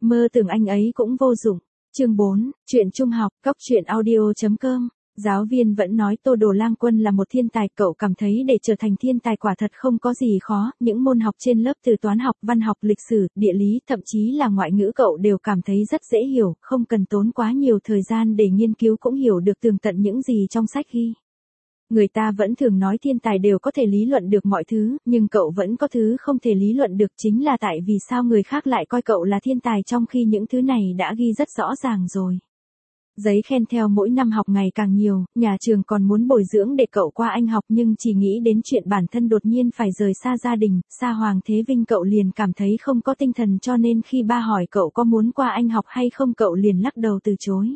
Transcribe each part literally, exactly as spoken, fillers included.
Mơ tưởng anh ấy cũng vô dụng. Chương bốn, chuyện trung học, cốc truyện audio.com. Giáo viên vẫn nói Tô Đồ Lang Quân là một thiên tài, cậu cảm thấy để trở thành thiên tài quả thật không có gì khó, những môn học trên lớp từ toán học, văn học, lịch sử, địa lý, thậm chí là ngoại ngữ cậu đều cảm thấy rất dễ hiểu, không cần tốn quá nhiều thời gian để nghiên cứu cũng hiểu được tường tận những gì trong sách ghi. Người ta vẫn thường nói thiên tài đều có thể lý luận được mọi thứ, nhưng cậu vẫn có thứ không thể lý luận được, chính là tại vì sao người khác lại coi cậu là thiên tài trong khi những thứ này đã ghi rất rõ ràng rồi. Giấy khen theo mỗi năm học ngày càng nhiều, nhà trường còn muốn bồi dưỡng để cậu qua Anh học nhưng chỉ nghĩ đến chuyện bản thân đột nhiên phải rời xa gia đình, xa Hoàng Thế Vinh cậu liền cảm thấy không có tinh thần, cho nên khi ba hỏi cậu có muốn qua Anh học hay không cậu liền lắc đầu từ chối.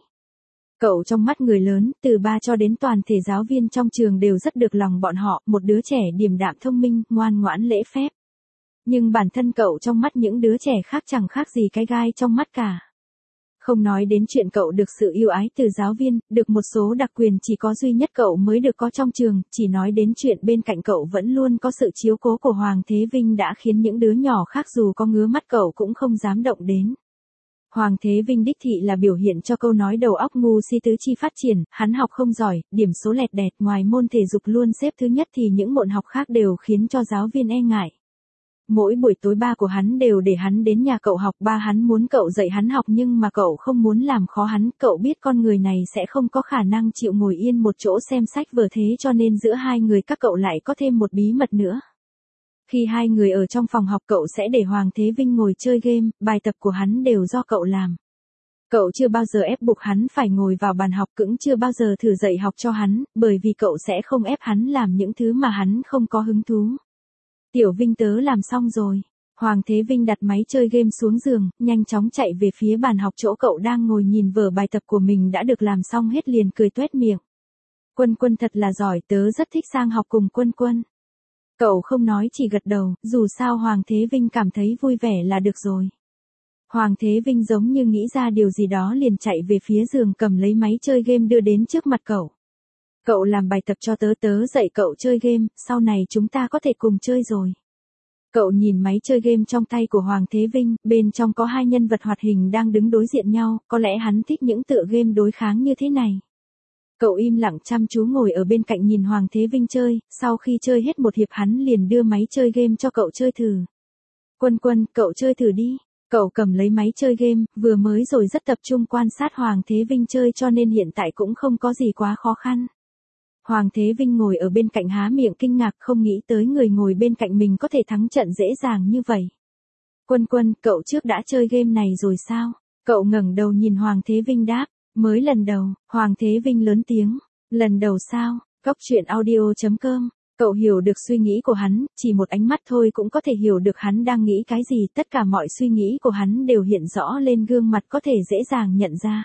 Cậu trong mắt người lớn, từ ba cho đến toàn thể giáo viên trong trường đều rất được lòng bọn họ, một đứa trẻ điềm đạm thông minh, ngoan ngoãn lễ phép. Nhưng bản thân cậu trong mắt những đứa trẻ khác chẳng khác gì cái gai trong mắt cả. Không nói đến chuyện cậu được sự yêu ái từ giáo viên, được một số đặc quyền chỉ có duy nhất cậu mới được có trong trường, chỉ nói đến chuyện bên cạnh cậu vẫn luôn có sự chiếu cố của Hoàng Thế Vinh đã khiến những đứa nhỏ khác dù có ngứa mắt cậu cũng không dám động đến. Hoàng Thế Vinh đích thị là biểu hiện cho câu nói đầu óc ngu si tứ chi phát triển, hắn học không giỏi, điểm số lẹt đẹt, ngoài môn thể dục luôn xếp thứ nhất thì những môn học khác đều khiến cho giáo viên e ngại. Mỗi buổi tối ba của hắn đều để hắn đến nhà cậu học, ba hắn muốn cậu dạy hắn học nhưng mà cậu không muốn làm khó hắn, cậu biết con người này sẽ không có khả năng chịu ngồi yên một chỗ xem sách vở, thế cho nên giữa hai người các cậu lại có thêm một bí mật nữa. Khi hai người ở trong phòng học cậu sẽ để Hoàng Thế Vinh ngồi chơi game, bài tập của hắn đều do cậu làm. Cậu chưa bao giờ ép buộc hắn phải ngồi vào bàn học, cũng chưa bao giờ thử dạy học cho hắn, bởi vì cậu sẽ không ép hắn làm những thứ mà hắn không có hứng thú. Tiểu Vinh tớ làm xong rồi. Hoàng Thế Vinh đặt máy chơi game xuống giường, nhanh chóng chạy về phía bàn học chỗ cậu đang ngồi nhìn vở bài tập của mình đã được làm xong hết, liền cười tuét miệng. Quân Quân thật là giỏi, tớ rất thích sang học cùng Quân Quân. Cậu không nói chỉ gật đầu, dù sao Hoàng Thế Vinh cảm thấy vui vẻ là được rồi. Hoàng Thế Vinh giống như nghĩ ra điều gì đó liền chạy về phía giường cầm lấy máy chơi game đưa đến trước mặt cậu. Cậu làm bài tập cho tớ, tớ dạy cậu chơi game, sau này chúng ta có thể cùng chơi rồi. Cậu nhìn máy chơi game trong tay của Hoàng Thế Vinh, bên trong có hai nhân vật hoạt hình đang đứng đối diện nhau, có lẽ hắn thích những tựa game đối kháng như thế này. Cậu im lặng chăm chú ngồi ở bên cạnh nhìn Hoàng Thế Vinh chơi, sau khi chơi hết một hiệp hắn liền đưa máy chơi game cho cậu chơi thử. Quân Quân, cậu chơi thử đi. Cậu cầm lấy máy chơi game, vừa mới rồi rất tập trung quan sát Hoàng Thế Vinh chơi cho nên hiện tại cũng không có gì quá khó khăn. Hoàng Thế Vinh ngồi ở bên cạnh há miệng kinh ngạc, không nghĩ tới người ngồi bên cạnh mình có thể thắng trận dễ dàng như vậy. Quân Quân, cậu trước đã chơi game này rồi sao? Cậu ngẩng đầu nhìn Hoàng Thế Vinh đáp, mới lần đầu. Hoàng Thế Vinh lớn tiếng, lần đầu sao? Cốc truyện audio.com. Cậu hiểu được suy nghĩ của hắn, chỉ một ánh mắt thôi cũng có thể hiểu được hắn đang nghĩ cái gì, tất cả mọi suy nghĩ của hắn đều hiện rõ lên gương mặt, có thể dễ dàng nhận ra.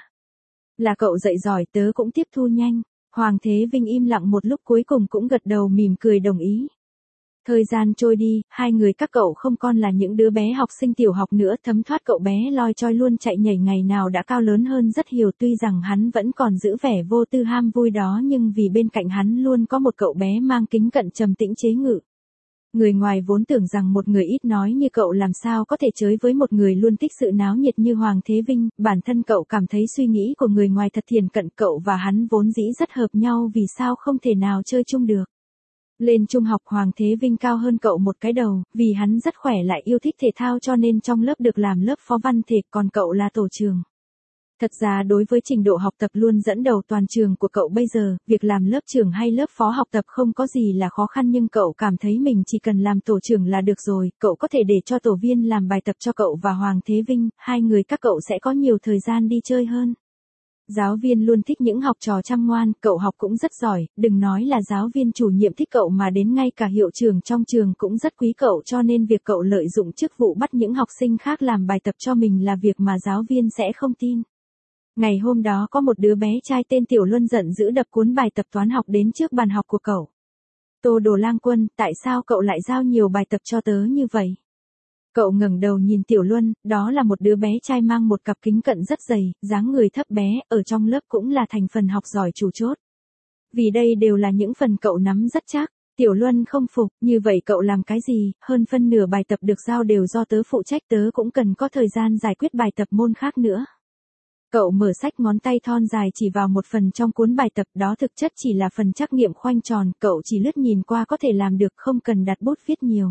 Là cậu dạy giỏi, tớ cũng tiếp thu nhanh. Hoàng Thế Vinh im lặng một lúc cuối cùng cũng gật đầu mỉm cười đồng ý. Thời gian trôi đi, hai người các cậu không còn là những đứa bé học sinh tiểu học nữa, thấm thoát cậu bé loi choi luôn chạy nhảy ngày nào đã cao lớn hơn rất nhiều, tuy rằng hắn vẫn còn giữ vẻ vô tư ham vui đó nhưng vì bên cạnh hắn luôn có một cậu bé mang kính cận trầm tĩnh chế ngự. Người ngoài vốn tưởng rằng một người ít nói như cậu làm sao có thể chơi với một người luôn thích sự náo nhiệt như Hoàng Thế Vinh, bản thân cậu cảm thấy suy nghĩ của người ngoài thật thiền cận, cậu và hắn vốn dĩ rất hợp nhau, vì sao không thể nào chơi chung được. Lên trung học Hoàng Thế Vinh cao hơn cậu một cái đầu, vì hắn rất khỏe lại yêu thích thể thao cho nên trong lớp được làm lớp phó văn thể, còn cậu là tổ trường. Thật ra đối với trình độ học tập luôn dẫn đầu toàn trường của cậu bây giờ, việc làm lớp trưởng hay lớp phó học tập không có gì là khó khăn, nhưng cậu cảm thấy mình chỉ cần làm tổ trưởng là được rồi, cậu có thể để cho tổ viên làm bài tập cho cậu và Hoàng Thế Vinh, hai người các cậu sẽ có nhiều thời gian đi chơi hơn. Giáo viên luôn thích những học trò chăm ngoan, cậu học cũng rất giỏi, đừng nói là giáo viên chủ nhiệm thích cậu mà đến ngay cả hiệu trưởng trong trường cũng rất quý cậu, cho nên việc cậu lợi dụng chức vụ bắt những học sinh khác làm bài tập cho mình là việc mà giáo viên sẽ không tin. Ngày hôm đó có một đứa bé trai tên Tiểu Luân giận dữ đập cuốn bài tập toán học đến trước bàn học của cậu. Tô Đồ Lang Quân, tại sao cậu lại giao nhiều bài tập cho tớ như vậy? Cậu ngẩng đầu nhìn Tiểu Luân, đó là một đứa bé trai mang một cặp kính cận rất dày, dáng người thấp bé, ở trong lớp cũng là thành phần học giỏi chủ chốt. Vì đây đều là những phần cậu nắm rất chắc. Tiểu Luân không phục, như vậy cậu làm cái gì, hơn phân nửa bài tập được giao đều do tớ phụ trách, tớ cũng cần có thời gian giải quyết bài tập môn khác nữa. Cậu mở sách, ngón tay thon dài chỉ vào một phần trong cuốn bài tập, đó thực chất chỉ là phần trắc nghiệm khoanh tròn, cậu chỉ lướt nhìn qua có thể làm được, không cần đặt bút viết nhiều.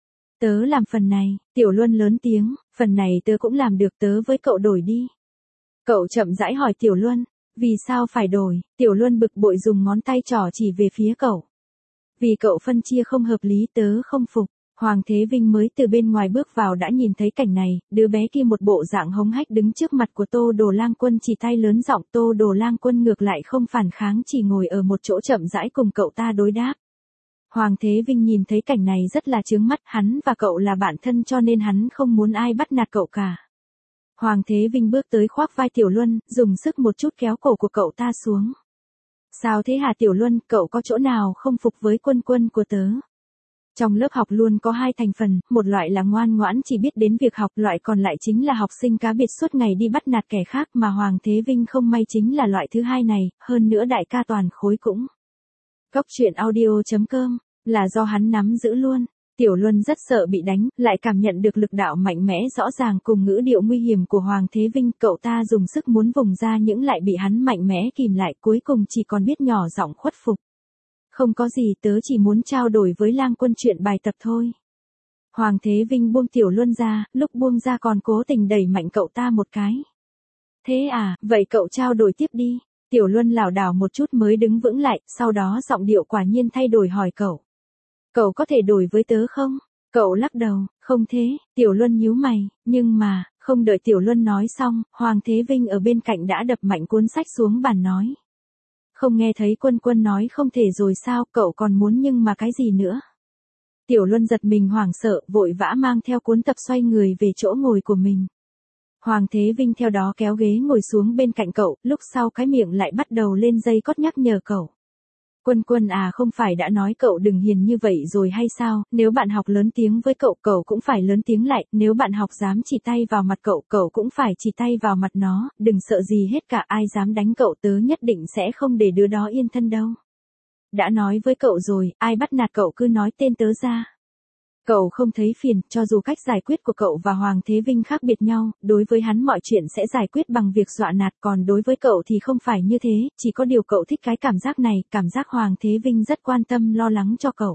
Tớ làm phần này, Tiểu Luân lớn tiếng, phần này tớ cũng làm được, tớ với cậu đổi đi. Cậu chậm rãi hỏi Tiểu Luân, vì sao phải đổi, Tiểu Luân bực bội dùng ngón tay trỏ chỉ về phía cậu. Vì cậu phân chia không hợp lý, tớ không phục. Hoàng Thế Vinh mới từ bên ngoài bước vào đã nhìn thấy cảnh này, đứa bé kia một bộ dạng hống hách đứng trước mặt của Tô Đồ Lang Quân chỉ tay lớn giọng, Tô Đồ Lang Quân ngược lại không phản kháng, chỉ ngồi ở một chỗ chậm rãi cùng cậu ta đối đáp. Hoàng Thế Vinh nhìn thấy cảnh này rất là chướng mắt, hắn và cậu là bạn thân cho nên hắn không muốn ai bắt nạt cậu cả. Hoàng Thế Vinh bước tới khoác vai Tiểu Luân, dùng sức một chút kéo cổ của cậu ta xuống. Sao thế hả Tiểu Luân, cậu có chỗ nào không phục với Quân Quân của tớ? Trong lớp học luôn có hai thành phần, một loại là ngoan ngoãn chỉ biết đến việc học, loại còn lại chính là học sinh cá biệt suốt ngày đi bắt nạt kẻ khác, mà Hoàng Thế Vinh không may chính là loại thứ hai này, hơn nữa đại ca toàn khối cũng. Cóc truyện audio chấm com, là do hắn nắm giữ luôn. Tiểu Luân rất sợ bị đánh, lại cảm nhận được lực đạo mạnh mẽ rõ ràng cùng ngữ điệu nguy hiểm của Hoàng Thế Vinh, cậu ta dùng sức muốn vùng ra những lại bị hắn mạnh mẽ kìm lại, cuối cùng chỉ còn biết nhỏ giọng khuất phục. Không có gì, tớ chỉ muốn trao đổi với Lang Quân chuyện bài tập thôi. Hoàng Thế Vinh buông Tiểu Luân ra, lúc buông ra còn cố tình đẩy mạnh cậu ta một cái. Thế à, vậy cậu trao đổi tiếp đi. Tiểu Luân lảo đảo một chút mới đứng vững lại, sau đó giọng điệu quả nhiên thay đổi hỏi cậu. Cậu có thể đổi với tớ không? Cậu lắc đầu, không thế, Tiểu Luân nhíu mày, nhưng mà, không đợi Tiểu Luân nói xong, Hoàng Thế Vinh ở bên cạnh đã đập mạnh cuốn sách xuống bàn nói. Không nghe thấy Quân Quân nói không thể rồi sao, cậu còn muốn nhưng mà cái gì nữa? Tiểu Luân giật mình hoảng sợ, vội vã mang theo cuốn tập xoay người về chỗ ngồi của mình. Hoàng Thế Vinh theo đó kéo ghế ngồi xuống bên cạnh cậu, lúc sau cái miệng lại bắt đầu lên dây cót nhắc nhở cậu. Quân Quân à, không phải đã nói cậu đừng hiền như vậy rồi hay sao, nếu bạn học lớn tiếng với cậu, cậu cũng phải lớn tiếng lại, nếu bạn học dám chỉ tay vào mặt cậu, cậu cũng phải chỉ tay vào mặt nó, đừng sợ gì hết cả, ai dám đánh cậu tớ nhất định sẽ không để đứa đó yên thân đâu. Đã nói với cậu rồi, ai bắt nạt cậu cứ nói tên tớ ra. Cậu không thấy phiền, cho dù cách giải quyết của cậu và Hoàng Thế Vinh khác biệt nhau, đối với hắn mọi chuyện sẽ giải quyết bằng việc dọa nạt, còn đối với cậu thì không phải như thế, chỉ có điều cậu thích cái cảm giác này, cảm giác Hoàng Thế Vinh rất quan tâm lo lắng cho cậu.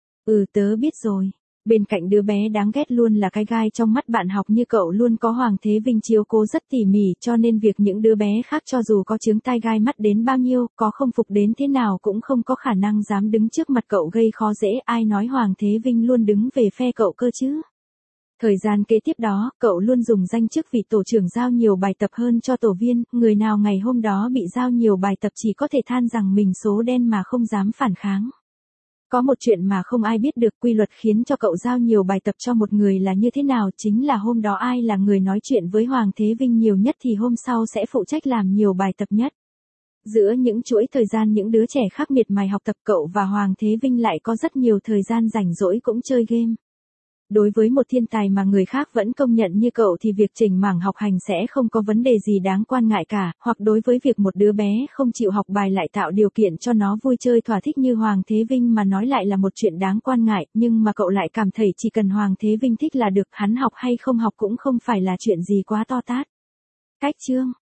Ừ tớ biết rồi. Bên cạnh đứa bé đáng ghét luôn là cái gai trong mắt bạn học như cậu luôn có Hoàng Thế Vinh chiếu cố rất tỉ mỉ, cho nên việc những đứa bé khác cho dù có chướng tai gai mắt đến bao nhiêu, có không phục đến thế nào cũng không có khả năng dám đứng trước mặt cậu gây khó dễ, ai nói Hoàng Thế Vinh luôn đứng về phe cậu cơ chứ. Thời gian kế tiếp đó, cậu luôn dùng danh chức vị tổ trưởng giao nhiều bài tập hơn cho tổ viên, người nào ngày hôm đó bị giao nhiều bài tập chỉ có thể than rằng mình số đen mà không dám phản kháng. Có một chuyện mà không ai biết được, quy luật khiến cho cậu giao nhiều bài tập cho một người là như thế nào, chính là hôm đó ai là người nói chuyện với Hoàng Thế Vinh nhiều nhất thì hôm sau sẽ phụ trách làm nhiều bài tập nhất. Giữa những chuỗi thời gian những đứa trẻ khác miệt mài học tập, cậu và Hoàng Thế Vinh lại có rất nhiều thời gian rảnh rỗi cũng chơi game. Đối với một thiên tài mà người khác vẫn công nhận như cậu thì việc chỉnh mảng học hành sẽ không có vấn đề gì đáng quan ngại cả, hoặc đối với việc một đứa bé không chịu học bài lại tạo điều kiện cho nó vui chơi thỏa thích như Hoàng Thế Vinh mà nói lại là một chuyện đáng quan ngại, nhưng mà cậu lại cảm thấy chỉ cần Hoàng Thế Vinh thích là được, hắn học hay không học cũng không phải là chuyện gì quá to tát. Cách chương